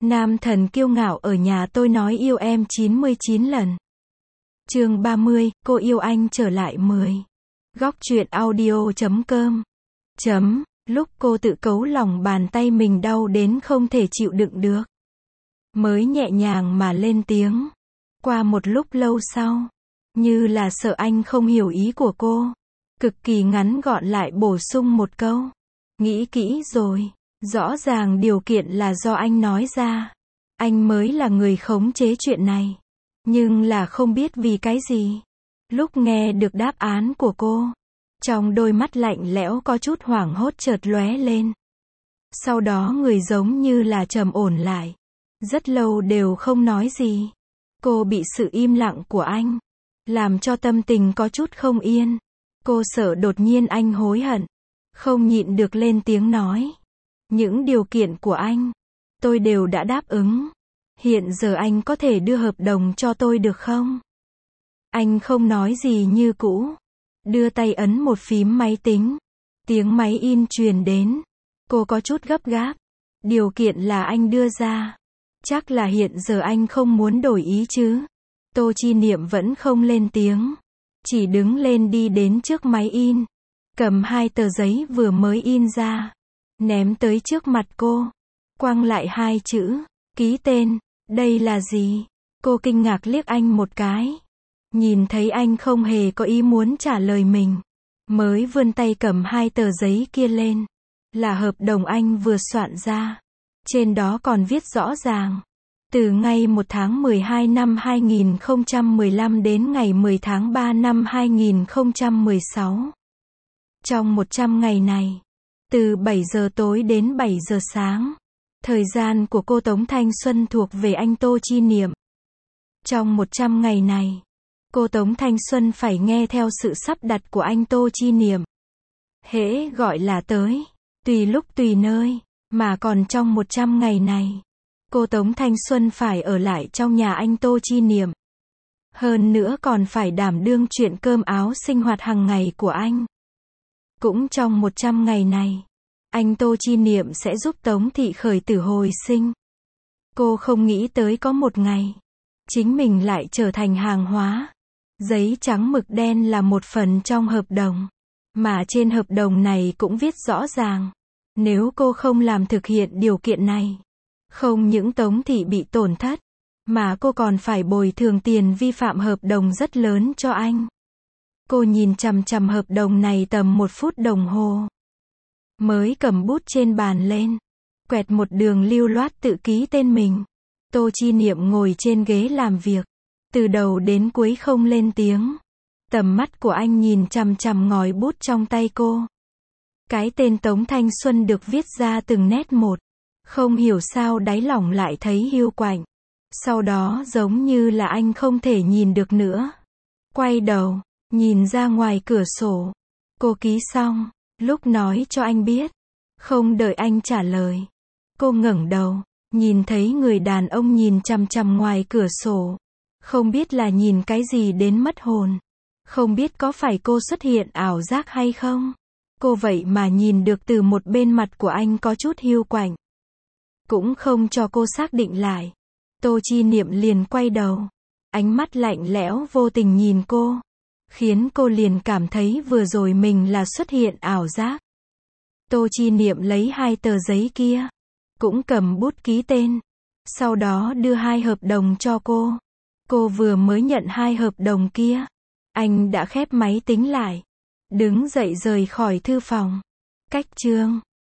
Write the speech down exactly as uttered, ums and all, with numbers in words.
Nam thần kiêu ngạo ở nhà tôi nói yêu em chín mươi chín lần. Chương ba mươi, cô yêu anh trở lại mười. Góc truyện audio chấm com. Chấm, lúc cô tự cấu lòng bàn tay mình đau đến không thể chịu đựng được. Mới nhẹ nhàng mà lên tiếng. Qua một lúc lâu sau, như là sợ anh không hiểu ý của cô, cực kỳ ngắn gọn lại bổ sung một câu. Nghĩ kỹ rồi, rõ ràng điều kiện là do anh nói ra. Anh mới là người khống chế chuyện này. Nhưng là không biết vì cái gì. Lúc nghe được đáp án của cô, trong đôi mắt lạnh lẽo có chút hoảng hốt chợt lóe lên. Sau đó người giống như là trầm ổn lại. Rất lâu đều không nói gì. Cô bị sự im lặng của anh làm cho tâm tình có chút không yên. Cô sợ đột nhiên anh hối hận, không nhịn được lên tiếng nói. Những điều kiện của anh, tôi đều đã đáp ứng. Hiện giờ anh có thể đưa hợp đồng cho tôi được không? Anh không nói gì như cũ. Đưa tay ấn một phím máy tính. Tiếng máy in truyền đến. Cô có chút gấp gáp. Điều kiện là anh đưa ra. Chắc là hiện giờ anh không muốn đổi ý chứ? Tô Chi Niệm vẫn không lên tiếng. Chỉ đứng lên đi đến trước máy in. Cầm hai tờ giấy vừa mới in ra. Ném tới trước mặt cô. Quăng lại hai chữ. Ký tên. Đây là gì? Cô kinh ngạc liếc anh một cái. Nhìn thấy anh không hề có ý muốn trả lời mình. Mới vươn tay cầm hai tờ giấy kia lên. Là hợp đồng anh vừa soạn ra. Trên đó còn viết rõ ràng. Từ ngày một tháng mười hai năm hai nghìn không trăm mười lăm đến ngày mười tháng ba năm hai nghìn không trăm mười sáu. Trong một trăm ngày này, từ bảy giờ tối đến bảy giờ sáng, thời gian của cô Tống Thanh Xuân thuộc về anh Tô Chi Niệm. Trong một trăm ngày này, cô Tống Thanh Xuân phải nghe theo sự sắp đặt của anh Tô Chi Niệm. Hễ gọi là tới, tùy lúc tùy nơi, mà còn trong một trăm ngày này, cô Tống Thanh Xuân phải ở lại trong nhà anh Tô Chi Niệm. Hơn nữa còn phải đảm đương chuyện cơm áo sinh hoạt hàng ngày của anh. Cũng trong một trăm ngày này, anh Tô Chi Niệm sẽ giúp Tống Thị khởi tử hồi sinh. Cô không nghĩ tới có một ngày, chính mình lại trở thành hàng hóa. Giấy trắng mực đen là một phần trong hợp đồng. Mà trên hợp đồng này cũng viết rõ ràng. Nếu cô không làm thực hiện điều kiện này, không những Tống Thị bị tổn thất, mà cô còn phải bồi thường tiền vi phạm hợp đồng rất lớn cho anh. Cô nhìn chằm chằm hợp đồng này tầm một phút đồng hồ. Mới cầm bút trên bàn lên. Quẹt một đường lưu loát tự ký tên mình. Tô Chi Niệm ngồi trên ghế làm việc. Từ đầu đến cuối không lên tiếng. Tầm mắt của anh nhìn chằm chằm ngòi bút trong tay cô. Cái tên Tống Thanh Xuân được viết ra từng nét một. Không hiểu sao đáy lòng lại thấy hiu quạnh. Sau đó giống như là anh không thể nhìn được nữa. Quay đầu, nhìn ra ngoài cửa sổ. Cô ký xong, lúc nói cho anh biết. Không đợi anh trả lời. Cô ngẩng đầu, nhìn thấy người đàn ông nhìn chằm chằm ngoài cửa sổ. Không biết là nhìn cái gì đến mất hồn. Không biết có phải cô xuất hiện ảo giác hay không. Cô vậy mà nhìn được từ một bên mặt của anh có chút hiu quạnh. Cũng không cho cô xác định lại. Tô Chi Niệm liền quay đầu. Ánh mắt lạnh lẽo vô tình nhìn cô. Khiến cô liền cảm thấy vừa rồi mình là xuất hiện ảo giác. Tô Chi Niệm lấy hai tờ giấy kia. Cũng cầm bút ký tên. Sau đó đưa hai hợp đồng cho cô. Cô vừa mới nhận hai hợp đồng kia. Anh đã khép máy tính lại. Đứng dậy rời khỏi thư phòng. Cách chương